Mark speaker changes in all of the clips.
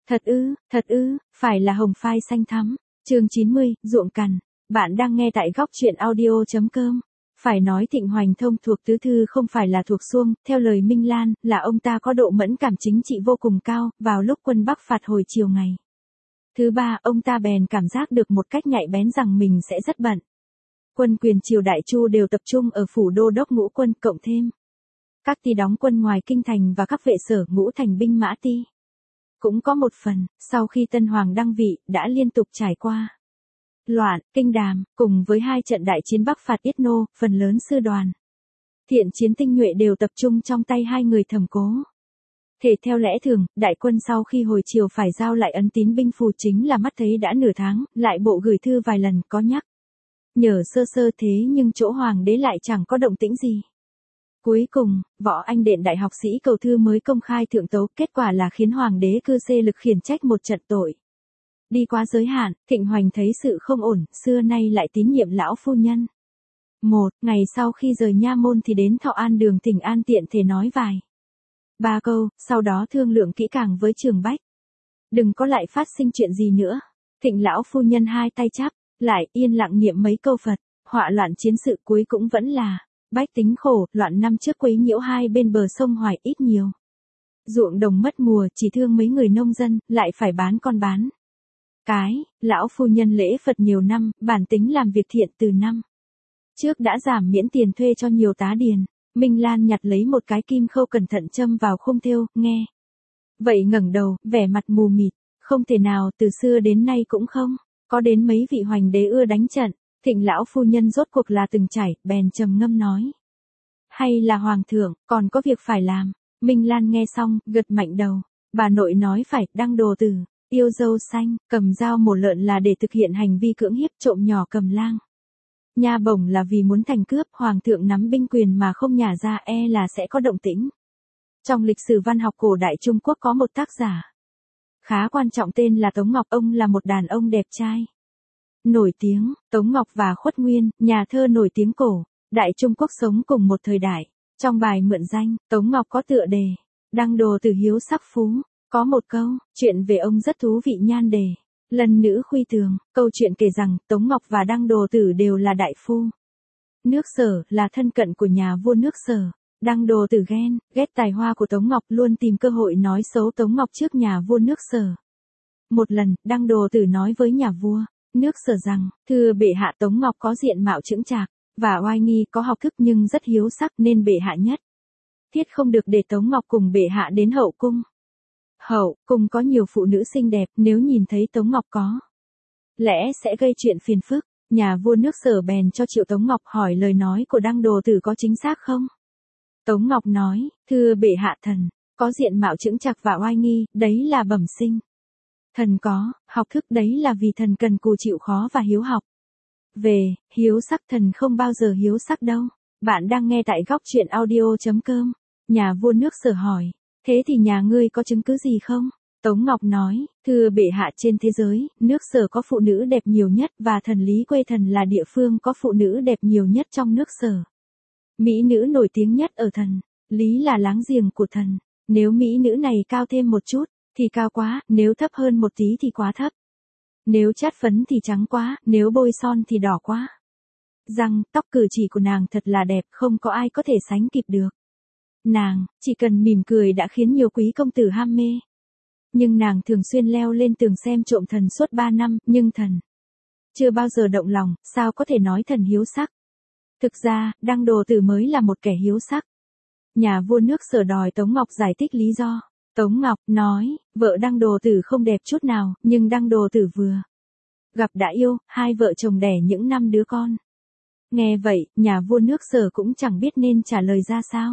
Speaker 1: Thật ư, phải là hồng phai xanh thắm. Chương 90, ruộng cằn. Bạn đang nghe tại góc truyện audio.com. Phải nói Thịnh Hoành Thông thuộc tứ thư không phải là thuộc xuông, theo lời Minh Lan, là ông ta có độ mẫn cảm chính trị vô cùng cao, vào lúc quân Bắc phạt hồi chiều ngày thứ ba, ông ta bèn cảm giác được một cách nhạy bén rằng mình sẽ rất bận. Quân quyền triều Đại Chu đều tập trung ở phủ đô đốc ngũ quân, cộng thêm các ty đóng quân ngoài kinh thành và các vệ sở ngũ thành binh mã ty. Cũng có một phần, sau khi Tân Hoàng đăng vị, đã liên tục trải qua loạn, kinh đàm, cùng với hai trận đại chiến Bắc phạt Yết Nô, phần lớn sư đoàn thiện chiến tinh nhuệ đều tập trung trong tay hai người Thẩm Cố. Thể theo lẽ thường, đại quân sau khi hồi chiều phải giao lại ấn tín binh phù chính là mắt thấy đã nửa tháng, lại bộ gửi thư vài lần có nhắc nhở sơ sơ thế nhưng chỗ hoàng đế lại chẳng có động tĩnh gì. Cuối cùng, Võ Anh Điện đại học sĩ cầu thư mới công khai thượng tấu, kết quả là khiến hoàng đế cư xê lực khiển trách một trận tội đi quá giới hạn. Thịnh Hoành thấy sự không ổn, xưa nay lại tín nhiệm lão phu nhân. Một ngày sau khi rời nha môn thì đến Thọ An đường thỉnh an tiện thể nói vài ba câu, sau đó thương lượng kỹ càng với Trường Bách. Đừng có lại phát sinh chuyện gì nữa. Thịnh lão phu nhân hai tay chắp lại, yên lặng niệm mấy câu Phật. Họa loạn chiến sự cuối cũng vẫn là bách tính khổ, loạn năm trước quấy nhiễu hai bên bờ sông Hoài ít nhiều. Ruộng đồng mất mùa, chỉ thương mấy người nông dân, lại phải bán con bán cái. Lão phu nhân lễ Phật nhiều năm, bản tính làm việc thiện từ năm trước đã giảm miễn tiền thuê cho nhiều tá điền. Minh Lan nhặt lấy một cái kim khâu cẩn thận châm vào khung thêu, nghe vậy ngẩng đầu, vẻ mặt mù mịt. Không thể nào, từ xưa đến nay cũng không có đến mấy vị hoành đế ưa đánh trận. Thịnh lão phu nhân rốt cuộc là từng trải, bèn trầm ngâm nói. Hay là hoàng thượng, còn có việc phải làm. Minh Lan nghe xong, gật mạnh đầu. Bà nội nói phải, đăng đồ tử, yêu dâu xanh, cầm dao mổ lợn là để thực hiện hành vi cưỡng hiếp trộm nhỏ cầm lang. Nha bổng là vì muốn thành cướp, hoàng thượng nắm binh quyền mà không nhả ra là sẽ có động tĩnh. Trong lịch sử văn học cổ đại Trung Quốc có một tác giả khá quan trọng tên là Tống Ngọc, ông là một đàn ông đẹp trai nổi tiếng. Tống Ngọc và Khuất Nguyên, nhà thơ nổi tiếng cổ đại Trung Quốc sống cùng một thời đại. Trong bài mượn danh, Tống Ngọc có tựa đề đăng đồ tử hiếu sắc phú, có một câu chuyện về ông rất thú vị nhan đề lần nữ khuy tường. Câu chuyện kể rằng Tống Ngọc và đăng đồ tử đều là đại phu nước Sở, là thân cận của nhà vua nước Sở. Đăng đồ tử ghét tài hoa của Tống Ngọc, luôn tìm cơ hội nói xấu Tống Ngọc trước nhà vua nước Sở. Một lần, đăng đồ tử nói với nhà vua nước Sở rằng, thưa bệ hạ, Tống Ngọc có diện mạo chững chạc và oai nghi, có học thức nhưng rất hiếu sắc, nên bệ hạ nhất thiết không được để Tống Ngọc cùng bệ hạ đến hậu cung. Hậu cung có nhiều phụ nữ xinh đẹp, nếu nhìn thấy Tống Ngọc có lẽ sẽ gây chuyện phiền phức. Nhà vua nước Sở bèn cho triệu Tống Ngọc hỏi lời nói của đăng đồ tử có chính xác không. Tống Ngọc nói, thưa bệ hạ, thần có diện mạo chững chạc và oai nghi, đấy là bẩm sinh. Thần có học thức, đấy là vì thần cần cù chịu khó và hiếu học. Về hiếu sắc, thần không bao giờ hiếu sắc đâu. Bạn đang nghe tại góc truyện audio.com. Nhà vua nước Sở hỏi, thế thì nhà ngươi có chứng cứ gì không? Tống Ngọc nói, thưa bệ hạ, trên thế giới, nước Sở có phụ nữ đẹp nhiều nhất, và thần Lý quê thần là địa phương có phụ nữ đẹp nhiều nhất trong nước Sở. Mỹ nữ nổi tiếng nhất ở thần Lý là láng giềng của thần. Nếu mỹ nữ này cao thêm một chút thì cao quá, nếu thấp hơn một tí thì quá thấp. Nếu chát phấn thì trắng quá, nếu bôi son thì đỏ quá. Răng, tóc, cử chỉ của nàng thật là đẹp, không có ai có thể sánh kịp được. Nàng chỉ cần mỉm cười đã khiến nhiều quý công tử ham mê. Nhưng nàng thường xuyên leo lên tường xem trộm thần suốt 3 năm, nhưng thần chưa bao giờ động lòng, sao có thể nói thần hiếu sắc. Thực ra, đăng đồ tử mới là một kẻ hiếu sắc. Nhà vua nước Sở đòi Tống Ngọc giải thích lý do. Tống Ngọc nói, vợ đăng đồ tử không đẹp chút nào, nhưng đăng đồ tử vừa gặp đã yêu, hai vợ chồng đẻ những năm đứa con. Nghe vậy, nhà vua nước Sở cũng chẳng biết nên trả lời ra sao.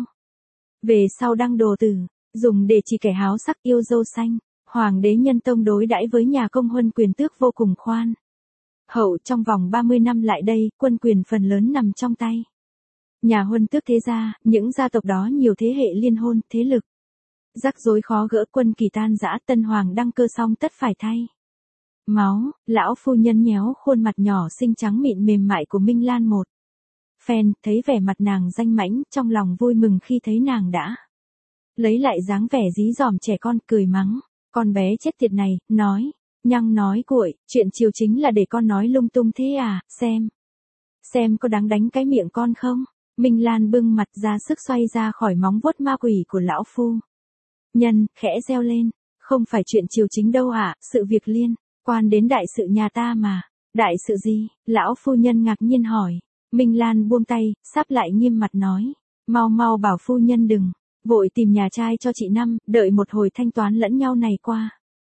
Speaker 1: Về sau đăng đồ tử dùng để chỉ kẻ háo sắc yêu dâu xanh. Hoàng đế Nhân Tông đối đãi với nhà công huân quyền tước vô cùng khoan hậu. Trong vòng 30 năm lại đây, quân quyền phần lớn nằm trong tay nhà huân tước thế gia. Những gia tộc đó nhiều thế hệ liên hôn, thế lực rắc rối khó gỡ, quân kỳ tan rã. Tân hoàng đăng cơ xong tất phải thay máu. Lão phu nhân nhéo khuôn mặt nhỏ xinh trắng mịn mềm mại của Minh Lan một phen, thấy vẻ mặt nàng danh mãnh, trong lòng vui mừng khi thấy nàng đã lấy lại dáng vẻ dí dỏm trẻ con, cười mắng. Con bé chết tiệt này, nói, nhăng nói cuội, chuyện chiều chính là để con nói lung tung thế à, xem có đáng đánh cái miệng con không? Minh Lan bưng mặt ra sức xoay ra khỏi móng vuốt ma quỷ của lão phu. Nhân, khẽ reo lên, không phải chuyện chiều chính đâu ạ, sự việc liên quan đến đại sự nhà ta mà. Đại sự gì? Lão phu nhân ngạc nhiên hỏi. Minh Lan buông tay, sáp lại nghiêm mặt nói, mau bảo phu nhân đừng vội tìm nhà trai cho chị Năm, đợi một hồi thanh toán lẫn nhau này qua.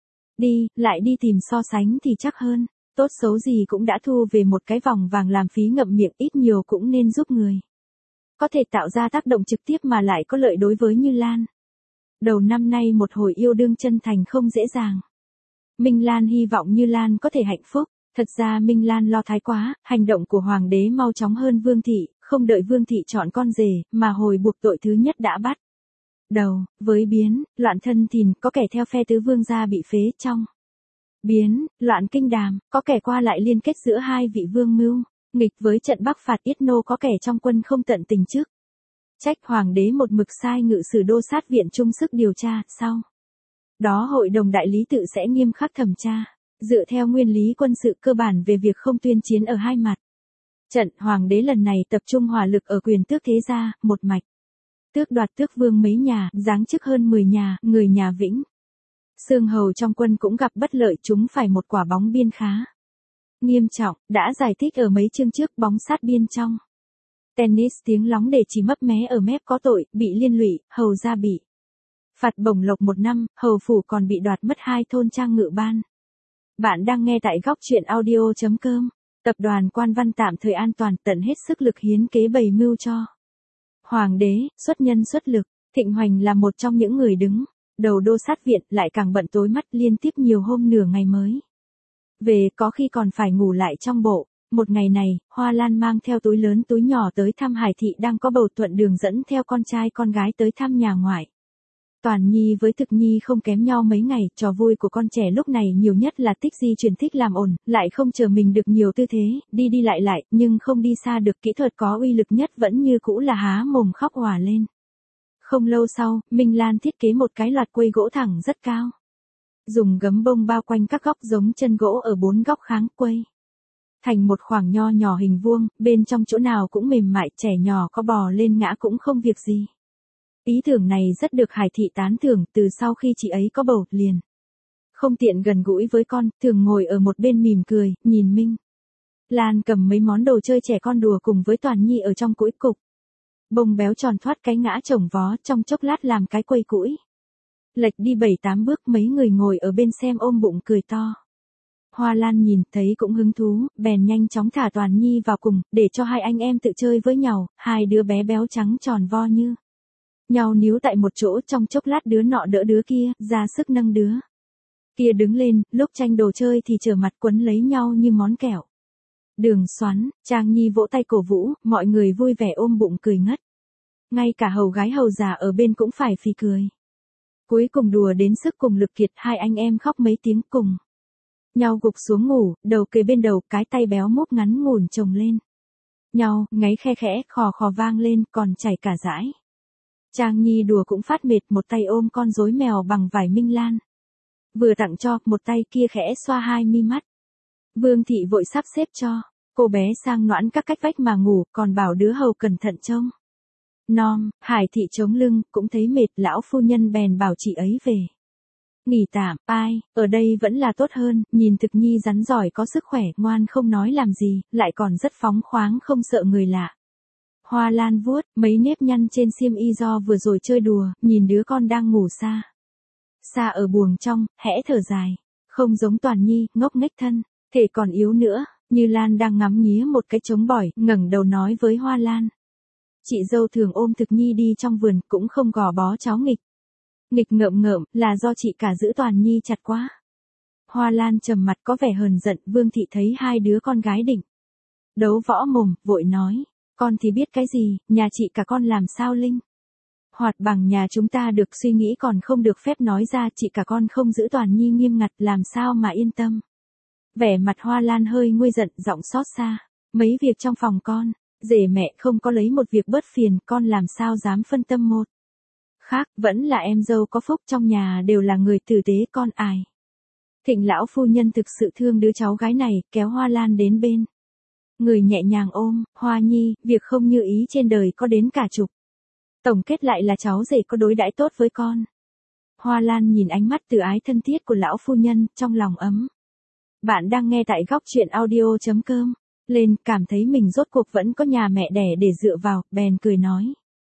Speaker 1: Lại đi tìm so sánh thì chắc hơn, tốt xấu gì cũng đã thu về một cái vòng vàng làm phí ngậm miệng, ít nhiều cũng nên giúp người. Có thể tạo ra tác động trực tiếp mà lại có lợi đối với Như Lan. Đầu năm nay một hồi yêu đương chân thành không dễ dàng. Minh Lan hy vọng Như Lan có thể hạnh phúc. Thật ra Minh Lan lo thái quá, hành động của hoàng đế mau chóng hơn Vương thị, không đợi Vương thị chọn con rể, mà hồi buộc tội thứ nhất đã bắt đầu với biến loạn thân thìn, có kẻ theo phe tứ vương gia bị phế trong biến loạn kinh đàm, có kẻ qua lại liên kết giữa hai vị vương mưu nghịch với trận bắc phạt Yết Nô, có kẻ trong quân không tận tình trước trách hoàng đế một mực sai ngự sử đô sát viện chung sức điều tra, sau đó hội đồng đại lý tự sẽ nghiêm khắc thẩm tra, dựa theo nguyên lý quân sự cơ bản về việc không tuyên chiến ở hai mặt trận. Hoàng đế lần này tập trung hỏa lực ở quyền tước thế gia, một mạch tước đoạt tước vương mấy nhà, giáng chức hơn 10 nhà, người nhà Vĩnh Xương hầu trong quân cũng gặp bất lợi, chúng phải một quả bóng biên khá nghiêm trọng, đã giải thích ở mấy chương trước. Bóng sát biên trong tennis, tiếng lóng để chỉ mấp mé ở mép có tội, bị liên lụy, hầu gia bị phạt bổng lộc 1 năm, hầu phủ còn bị đoạt mất 2 thôn trang ngự ban. Bạn đang nghe tại góc truyện audio.com. Tập đoàn Quan Văn tạm thời an toàn, tận hết sức lực hiến kế bày mưu cho hoàng đế, xuất nhân xuất lực. Thịnh Hoành là một trong những người đứng đầu đô sát viện, lại càng bận tối mắt, liên tiếp nhiều hôm nửa ngày mới về, có khi còn phải ngủ lại trong bộ. Một ngày này, Hoa Lan mang theo túi lớn túi nhỏ tới thăm Hải thị đang có bầu, thuận đường dẫn theo con trai con gái tới thăm nhà ngoại. Toàn Nhi với Thực Nhi không kém nhau mấy ngày, trò vui của con trẻ lúc này nhiều nhất là tích di chuyển, thích làm ổn, lại không chờ mình được nhiều tư thế, đi lại, nhưng không đi xa được. Kỹ thuật có uy lực nhất vẫn như cũ là há mồm khóc òa lên. Không lâu sau, Minh Lan thiết kế một cái loạt quây gỗ thẳng rất cao, dùng gấm bông bao quanh các góc giống chân gỗ ở 4 góc kháng quây thành một khoảng nho nhỏ hình vuông, bên trong chỗ nào cũng mềm mại, trẻ nhỏ có bò lên ngã cũng không việc gì. Ý tưởng này rất được Hải thị tán thưởng, từ sau khi chị ấy có bầu, liền không tiện gần gũi với con, thường ngồi ở một bên mỉm cười, nhìn Minh Lan cầm mấy món đồ chơi trẻ con đùa cùng với Toàn Nhi ở trong cũi cục bông béo tròn thoát cái ngã chồng vó, trong chốc lát làm cái quây cũi lệch đi 7-8 bước. Mấy người ngồi ở bên xem ôm bụng cười to. Hoa Lan nhìn thấy cũng hứng thú, bèn nhanh chóng thả Toàn Nhi vào cùng, để cho hai anh em tự chơi với nhau. Hai đứa bé béo trắng tròn vo như nhau níu tại một chỗ, trong chốc lát đứa nọ đỡ đứa kia, ra sức nâng đứa kia đứng lên, lúc tranh đồ chơi thì trở mặt quấn lấy nhau như món kẹo đường xoắn. Trang Nhi vỗ tay cổ vũ, mọi người vui vẻ ôm bụng cười ngất. Ngay cả hầu gái hầu già ở bên cũng phải phì cười. Cuối cùng đùa đến sức cùng lực kiệt, hai anh em khóc mấy tiếng cùng nhau gục xuống ngủ, đầu kề bên đầu, cái tay béo múp ngắn ngủn chồng lên nhau, ngáy khe khẽ, khò khò vang lên, còn chảy cả dãi. Trang Nhi đùa cũng phát mệt, một tay ôm con rối mèo bằng vải Minh Lan vừa tặng cho, một tay kia khẽ xoa hai mi mắt. Vương thị vội sắp xếp cho cô bé sang noãn các cách vách mà ngủ, còn bảo đứa hầu cẩn thận trông nom. Hải thị chống lưng, cũng thấy mệt, lão phu nhân bèn bảo chị ấy về nghỉ tạm. Ai, ở đây vẫn là tốt hơn. Nhìn Thực Nhi rắn giỏi, có sức khỏe, ngoan không nói làm gì, lại còn rất phóng khoáng, không sợ người lạ. Hoa Lan vuốt mấy nếp nhăn trên xiêm y do vừa rồi chơi đùa, nhìn đứa con đang ngủ xa ở buồng trong, hẽ thở dài. Không giống Toàn Nhi, ngốc nghếch thân thể còn yếu nữa. Như Lan đang ngắm nghía một cái trống bỏi, ngẩng đầu nói với Hoa Lan. Chị dâu thường ôm Thực Nhi đi trong vườn, cũng không gò bó cháu nghịch ngợm, là do chị cả giữ Toàn Nhi chặt quá. Hoa Lan trầm mặt có vẻ hờn giận. Vương thị thấy hai đứa con gái định đấu võ mồm, vội nói. Con thì biết cái gì, nhà chị cả con làm sao linh hoạt bằng nhà chúng ta được, suy nghĩ còn không được phép nói ra. Chị cả con không giữ Toàn Nhi nghiêm ngặt, làm sao mà yên tâm. Vẻ mặt Hoa Lan hơi nguôi giận, giọng xót xa. Mấy việc trong phòng con, rể mẹ không có lấy một việc bớt phiền, con làm sao dám phân tâm một Khác, vẫn là em dâu có phúc, trong nhà đều là người tử tế con ải. Thịnh lão phu nhân thực sự thương đứa cháu gái này, kéo Hoa Lan đến bên. Người nhẹ nhàng ôm, Hoa Nhi, việc không như ý trên đời có đến cả chục. Tổng kết lại là cháu rể có đối đãi tốt với con. Hoa Lan nhìn ánh mắt từ ái thân thiết của lão phu nhân, trong lòng ấm. Bạn đang nghe tại góc truyện audio.com. Lên, cảm thấy mình rốt cuộc vẫn có nhà mẹ đẻ để dựa vào, bèn cười nói.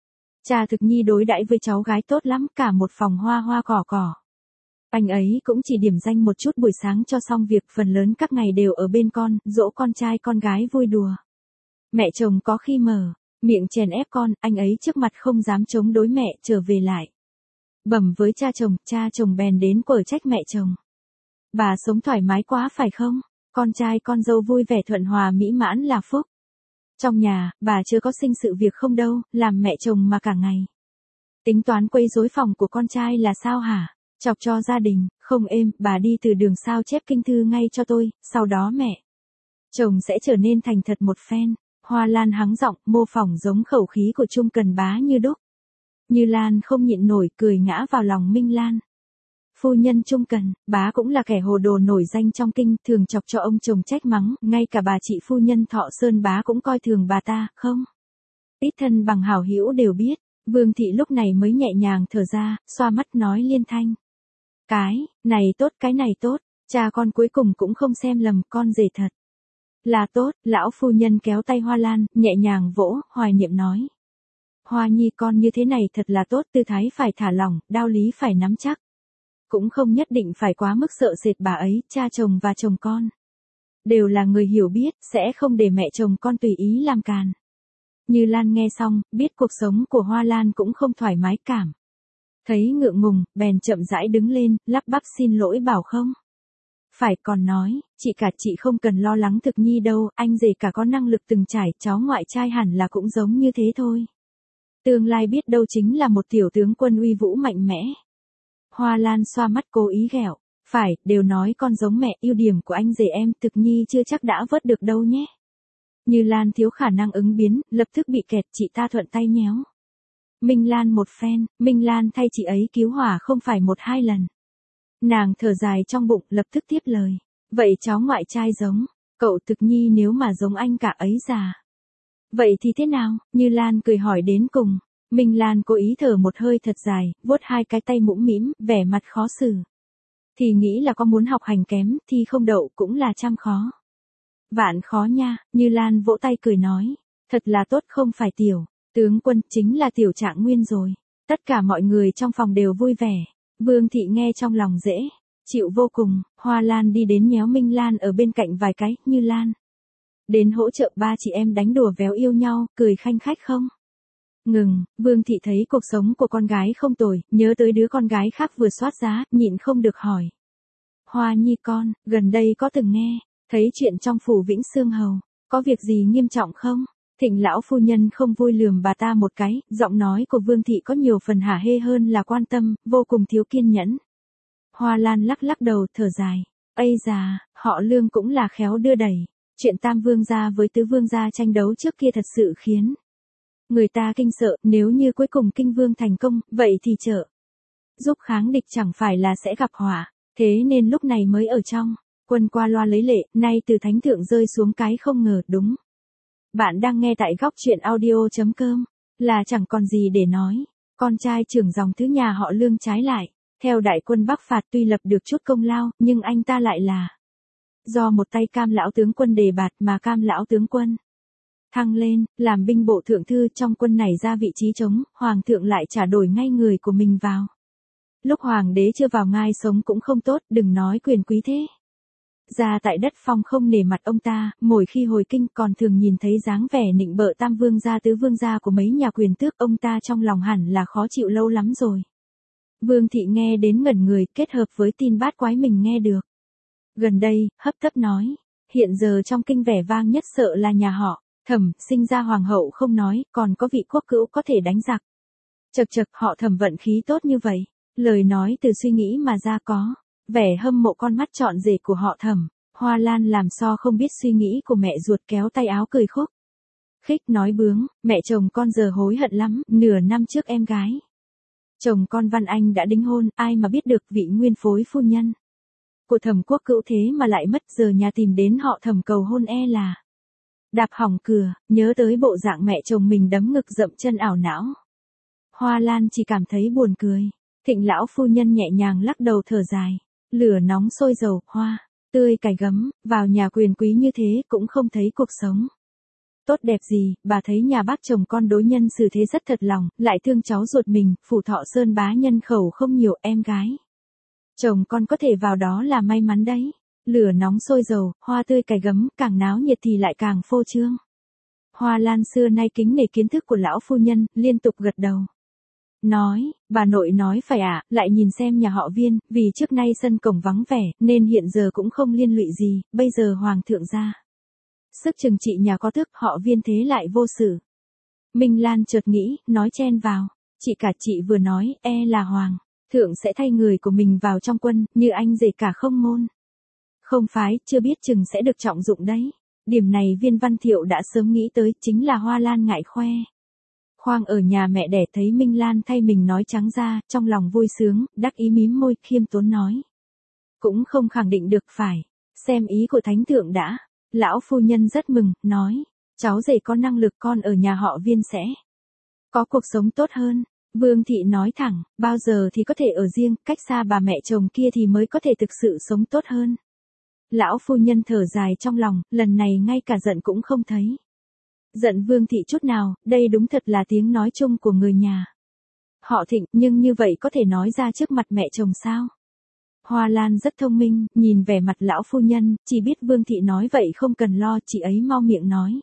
Speaker 1: Cha Thực Nhi đối đãi với cháu gái tốt lắm, cả một phòng hoa hoa cỏ cỏ. Anh ấy cũng chỉ điểm danh một chút buổi sáng cho xong việc, phần lớn các ngày đều ở bên con, dỗ con trai con gái vui đùa. Mẹ chồng có khi mở miệng chèn ép con, anh ấy trước mặt không dám chống đối mẹ, trở về lại bẩm với cha chồng bèn đến quở trách mẹ chồng. Bà sống thoải mái quá phải không? Con trai con dâu vui vẻ thuận hòa mỹ mãn là phúc. Trong nhà, bà chưa có sinh sự việc không đâu, làm mẹ chồng mà cả ngày. Tính toán quấy rối phòng của con trai là sao hả? Chọc cho gia đình, không êm, bà đi từ đường sao chép kinh thư ngay cho tôi, sau đó mẹ chồng sẽ trở nên thành thật một phen. Hoa Lan hắng giọng, mô phỏng giống khẩu khí của Trung Cần Bá như đúc. Như Lan không nhịn nổi, cười ngã vào lòng Minh Lan. Phu nhân Trung Cần Bá cũng là kẻ hồ đồ nổi danh trong kinh, thường chọc cho ông chồng trách mắng, ngay cả bà chị phu nhân Thọ Sơn Bá cũng coi thường bà ta, không? Ít thân bằng hảo hữu đều biết. Vương thị lúc này mới nhẹ nhàng thở ra, xoa mắt nói liên thanh. Cái này tốt, cha con cuối cùng cũng không xem lầm, con rể thật là tốt. Lão phu nhân kéo tay Hoa Lan, nhẹ nhàng vỗ, hoài niệm nói. Hoa Nhi con như thế này thật là tốt, tư thái phải thả lỏng, đạo lý phải nắm chắc. Cũng không nhất định phải quá mức sợ sệt bà ấy, cha chồng và chồng con đều là người hiểu biết, sẽ không để mẹ chồng con tùy ý làm càn. Như Lan nghe xong, biết cuộc sống của Hoa Lan cũng không thoải mái cảm. Thấy ngượng ngùng, bèn chậm rãi đứng lên, lắp bắp xin lỗi bảo không. Phải, còn nói, chị cả chị không cần lo lắng Thực Nhi đâu, anh rể cả có năng lực từng trải, cháu ngoại trai hẳn là cũng giống như thế thôi. Tương lai biết đâu chính là một tiểu tướng quân uy vũ mạnh mẽ. Hoa Lan xoa mắt cố ý ghẹo. Phải, đều nói con giống mẹ, ưu điểm của anh rể em, Thực Nhi chưa chắc đã vớt được đâu nhé. Như Lan thiếu khả năng ứng biến, lập tức bị kẹt, chị ta thuận tay nhéo Minh Lan một phen, Minh Lan thay chị ấy cứu hỏa không phải một hai lần. Nàng thở dài trong bụng, lập tức tiếp lời. Vậy cháu ngoại trai giống cậu Thực Nhi, nếu mà giống anh cả ấy già. Vậy thì thế nào? Như Lan cười hỏi đến cùng. Minh Lan cố ý thở một hơi thật dài, vuốt hai cái tay mũm mĩm, vẻ mặt khó xử. Thì nghĩ là có muốn học hành kém, thì không đậu cũng là trăm khó. Vạn khó nha, Như Lan vỗ tay cười nói. Thật là tốt, không phải tiểu tướng quân, chính là tiểu Trạng Nguyên rồi. Tất cả mọi người trong phòng đều vui vẻ. Vương thị nghe trong lòng dễ chịu vô cùng. Hoa Lan đi đến nhéo Minh Lan ở bên cạnh vài cái. Như Lan đến hỗ trợ ba chị em đánh đùa véo yêu nhau, cười khanh khách không? Ngừng, Vương thị thấy cuộc sống của con gái không tồi, nhớ tới đứa con gái khác vừa soát giá, nhịn không được hỏi. Hoa Nhi con, gần đây có từng nghe thấy chuyện trong phủ Vĩnh Xương Hầu, có việc gì nghiêm trọng không? Thịnh lão phu nhân không vui lườm bà ta một cái, giọng nói của Vương thị có nhiều phần hả hê hơn là quan tâm, vô cùng thiếu kiên nhẫn. Hoa Lan lắc lắc đầu, thở dài. Ây già, họ Lương cũng là khéo đưa đẩy. Chuyện Tam Vương gia với Tứ Vương gia tranh đấu trước kia thật sự khiến người ta kinh sợ, nếu như cuối cùng Kinh Vương thành công, vậy thì trợ giúp kháng địch chẳng phải là sẽ gặp họa. Thế nên lúc này mới ở trong quân qua loa lấy lệ, nay từ thánh thượng rơi xuống cái không ngờ, đúng. Bạn đang nghe tại góc truyện audio.com, là chẳng còn gì để nói. Con trai trưởng dòng thứ nhà họ Lương trái lại, theo đại quân Bắc phạt tuy lập được chút công lao, nhưng anh ta lại là do một tay Cam lão tướng quân đề bạt mà Cam lão tướng quân thăng lên, làm binh bộ thượng thư. Trong quân này ra vị trí trống, hoàng thượng lại trả đổi ngay người của mình vào. Lúc hoàng đế chưa vào ngai sống cũng không tốt, đừng nói quyền quý thế. Ra tại đất phong không nể mặt ông ta, mỗi khi hồi kinh còn thường nhìn thấy dáng vẻ nịnh bợ Tam Vương gia Tứ Vương gia của mấy nhà quyền tước, ông ta trong lòng hẳn là khó chịu lâu lắm rồi. Vương thị nghe đến ngẩn người, kết hợp với tin bát quái mình nghe được gần đây, hấp tấp nói, hiện giờ trong kinh vẻ vang nhất sợ là nhà họ Thẩm, sinh ra hoàng hậu không nói, còn có vị quốc cữu có thể đánh giặc. Chật chật, họ Thẩm vận khí tốt như vậy. Lời nói từ suy nghĩ mà ra, có vẻ hâm mộ con mắt trọn rể của họ Thẩm. Hoa Lan làm so không biết suy nghĩ của mẹ ruột, kéo tay áo cười khúc khích nói bướng, mẹ chồng con giờ hối hận lắm, nửa năm trước em gái Chồng con Văn Anh đã đính hôn, ai mà biết được vị nguyên phối phu nhân của Thẩm Quốc Cữu thế mà lại mất, giờ nhà tìm đến họ Thẩm cầu hôn là đạp hỏng cửa, nhớ tới bộ dạng mẹ chồng mình đấm ngực dậm chân ảo não. Hoa Lan chỉ cảm thấy buồn cười. Thịnh lão phu nhân nhẹ nhàng lắc đầu thở dài. Lửa nóng sôi dầu, hoa tươi cải gấm, vào nhà quyền quý như thế cũng không thấy cuộc sống tốt đẹp gì. Bà thấy nhà bác chồng con đối nhân xử thế rất thật lòng, lại thương cháu ruột mình. Phủ Thọ Sơn bá nhân khẩu không nhiều, em gái chồng con có thể vào đó là may mắn đấy. Lửa nóng sôi dầu, hoa tươi cải gấm, càng náo nhiệt thì lại càng phô trương. Hoa Lan xưa nay kính nể kiến thức của lão phu nhân, liên tục gật đầu. Nói, bà nội nói phải ạ, lại nhìn xem nhà họ Viên, vì trước nay sân cổng vắng vẻ, nên hiện giờ cũng không liên lụy gì, bây giờ hoàng thượng ra sức trừng trị nhà có tước, họ Viên thế lại vô sự. Minh Lan chợt nghĩ, nói chen vào, chị cả chị vừa nói, là hoàng thượng sẽ thay người của mình vào trong quân, như anh rể cả không môn không phái, chưa biết chừng sẽ được trọng dụng đấy. Điểm này Viên Văn Thiệu đã sớm nghĩ tới, chính là Hoa Lan ngại khoe khoang ở nhà mẹ đẻ, thấy Minh Lan thay mình nói trắng ra, trong lòng vui sướng, đắc ý mím môi, khiêm tốn nói. Cũng không khẳng định được, phải xem ý của thánh thượng đã. Lão phu nhân rất mừng, nói, cháu rể có năng lực, con ở nhà họ Viên sẽ có cuộc sống tốt hơn. Vương thị nói thẳng, bao giờ thì có thể ở riêng, cách xa bà mẹ chồng kia thì mới có thể thực sự sống tốt hơn. Lão phu nhân thở dài trong lòng, lần này ngay cả giận cũng không thấy giận Vương thị chút nào, đây đúng thật là tiếng nói chung của người nhà họ Thịnh, nhưng như vậy có thể nói ra trước mặt mẹ chồng sao? Hoa Lan rất thông minh, nhìn vẻ mặt lão phu nhân, chỉ biết Vương thị nói vậy không cần lo, chị ấy mau miệng nói.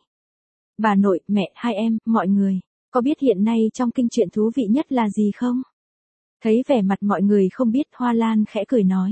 Speaker 1: Bà nội, mẹ, hai em, mọi người, có biết hiện nay trong kinh truyện thú vị nhất là gì không? Thấy vẻ mặt mọi người không biết, Hoa Lan khẽ cười nói.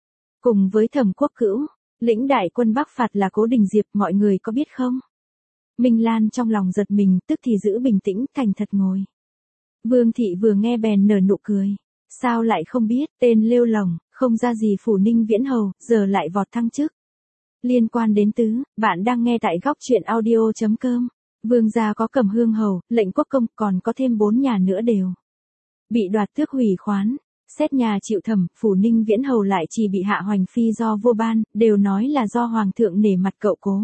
Speaker 1: Cùng với Thẩm Quốc Cữu, lĩnh đại quân Bắc phạt là Cố Đình Diệp, mọi người có biết không? Minh Lan trong lòng giật mình, tức thì giữ bình tĩnh, thành thật ngồi. Vương thị vừa nghe bèn nở nụ cười. Sao lại không biết, tên lêu lồng, không ra gì Phủ Ninh Viễn Hầu, giờ lại vọt thăng chức. Liên quan đến tứ, bạn đang nghe tại góc truyện audio.com. Vương gia có Cẩm Hương Hầu, lệnh quốc công, còn có thêm 4 nhà nữa đều bị đoạt tước hủy khoán. Xét nhà chịu thẩm, Phủ Ninh Viễn Hầu lại chỉ bị hạ hoành phi do vua ban, đều nói là do hoàng thượng nể mặt cậu Cố.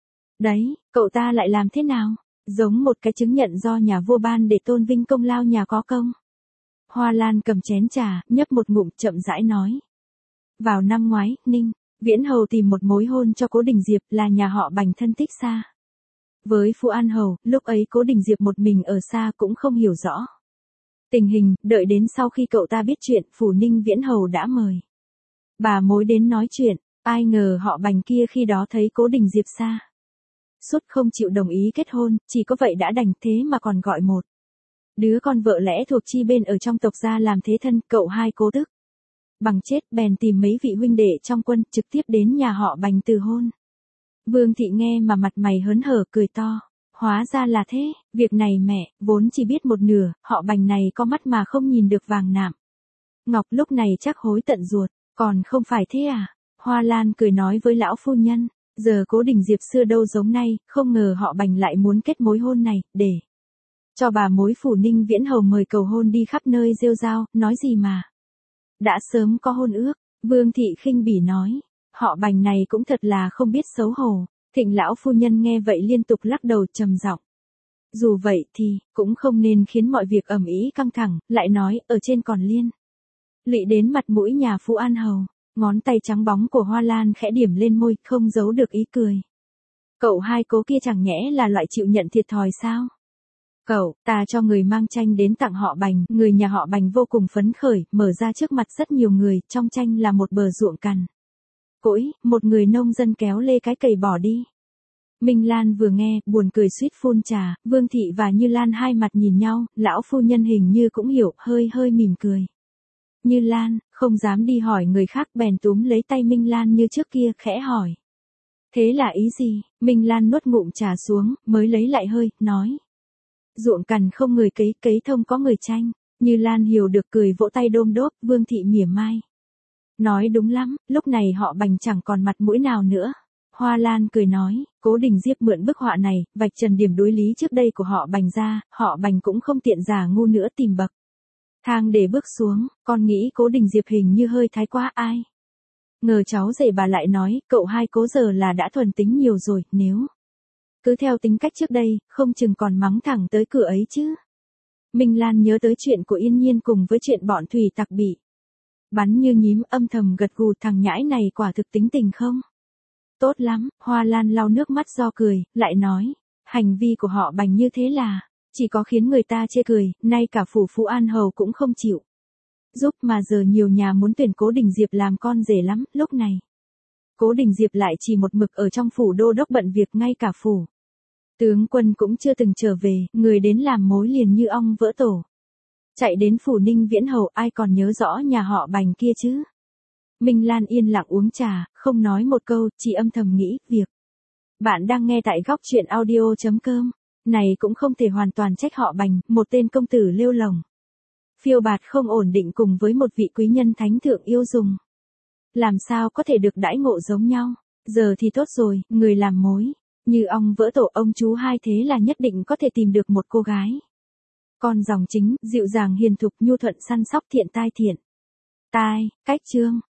Speaker 1: Đấy, cậu ta lại làm thế nào? Giống một cái chứng nhận do nhà vua ban để tôn vinh công lao nhà có công. Hoa Lan cầm chén trà, nhấp một ngụm, chậm rãi nói. Vào năm ngoái, Ninh Viễn Hầu tìm một mối hôn cho Cố Đình Diệp, là nhà họ Bành thân thích xa với Phú An Hầu, lúc ấy Cố Đình Diệp một mình ở xa cũng không hiểu rõ tình hình, đợi đến sau khi cậu ta biết chuyện, Phủ Ninh Viễn Hầu đã mời bà mối đến nói chuyện, ai ngờ họ Bành kia khi đó thấy Cố Đình Diệp xa suốt không chịu đồng ý kết hôn, chỉ có vậy đã đành, thế mà còn gọi một đứa con vợ lẽ thuộc chi bên ở trong tộc ra làm thế thân. Cậu hai Cố tức bằng chết, bèn tìm mấy vị huynh đệ trong quân, trực tiếp đến nhà họ Bành từ hôn. Vương thị nghe mà mặt mày hớn hở, cười to. Hóa ra là thế, việc này mẹ, vốn chỉ biết một nửa, họ Bành này có mắt mà không nhìn được vàng nạm ngọc, lúc này chắc hối tận ruột, còn không phải thế à? Hoa Lan cười nói với lão phu nhân, giờ Cố Đình Diệp xưa đâu giống nay, không ngờ họ Bành lại muốn kết mối hôn này, để cho bà mối Phủ Ninh Viễn Hầu mời cầu hôn đi khắp nơi rêu rao, nói gì mà đã sớm có hôn ước. Vương thị khinh bỉ nói, họ Bành này cũng thật là không biết xấu hổ. Thịnh lão phu nhân nghe vậy liên tục lắc đầu trầm giọng. Dù vậy thì, cũng không nên khiến mọi việc ầm ĩ căng thẳng, lại nói, ở trên còn liên lụy đến mặt mũi nhà Phú An Hầu. Ngón tay trắng bóng của Hoa Lan khẽ điểm lên môi, không giấu được ý cười. Cậu hai Cố kia chẳng nhẽ là loại chịu nhận thiệt thòi sao? Cậu, ta cho người mang tranh đến tặng họ Bành, người nhà họ Bành vô cùng phấn khởi, mở ra trước mặt rất nhiều người, trong tranh là một bờ ruộng cằn cỗi, một người nông dân kéo lê cái cày bỏ đi. Minh Lan vừa nghe, buồn cười suýt phun trà, Vương thị và Như Lan hai mặt nhìn nhau, lão phu nhân hình như cũng hiểu, hơi hơi mỉm cười. Như Lan, không dám đi hỏi người khác, bèn túm lấy tay Minh Lan như trước kia, khẽ hỏi. Thế là ý gì? Minh Lan nuốt ngụm trà xuống, mới lấy lại hơi, nói. Ruộng cằn không người cấy, cấy thông có người tranh. Như Lan hiểu được, cười vỗ tay đôm đốp. Vương thị mỉa mai. Nói đúng lắm, lúc này họ Bành chẳng còn mặt mũi nào nữa. Hoa Lan cười nói, Cố Đình Diệp mượn bức họa này, vạch trần điểm đối lý trước đây của họ Bành ra, họ Bành cũng không tiện giả ngu nữa tìm bậc Thang để bước xuống, con nghĩ Cố Đình Diệp hình như hơi thái quá ai. Ngờ cháu rể bà lại nói, cậu hai Cố giờ là đã thuần tính nhiều rồi, nếu cứ theo tính cách trước đây, không chừng còn mắng thẳng tới cửa ấy chứ. Minh Lan nhớ tới chuyện của Yên Nhiên cùng với chuyện bọn thủy tặc bị bắn như nhím, âm thầm gật gù, thằng nhãi này quả thực tính tình không? Tốt lắm, Hoa Lan lau nước mắt do cười, lại nói, hành vi của họ Bành như thế là chỉ có khiến người ta chê cười, nay cả phủ Phú An Hầu cũng không chịu giúp, mà giờ nhiều nhà muốn tuyển Cố Đình Diệp làm con rể lắm. Lúc này Cố Đình Diệp lại chỉ một mực ở trong phủ đô đốc bận việc, ngay cả phủ tướng quân cũng chưa từng trở về, người đến làm mối liền như ong vỡ tổ. Chạy đến phủ Ninh Viễn Hầu, ai còn nhớ rõ nhà họ Bành kia chứ? Minh Lan yên lặng uống trà, không nói một câu, chỉ âm thầm nghĩ, việc bạn đang nghe tại góc truyện audio.com, này cũng không thể hoàn toàn trách họ Bành, một tên công tử lêu lổng, phiêu bạt không ổn định cùng với một vị quý nhân thánh thượng yêu dùng. Làm sao có thể được đãi ngộ giống nhau? Giờ thì tốt rồi, người làm mối như ong vỡ tổ, ông chú hai thế là nhất định có thể tìm được một cô gái con dòng chính, dịu dàng hiền thục, nhu thuận săn sóc, thiện tai, cách chương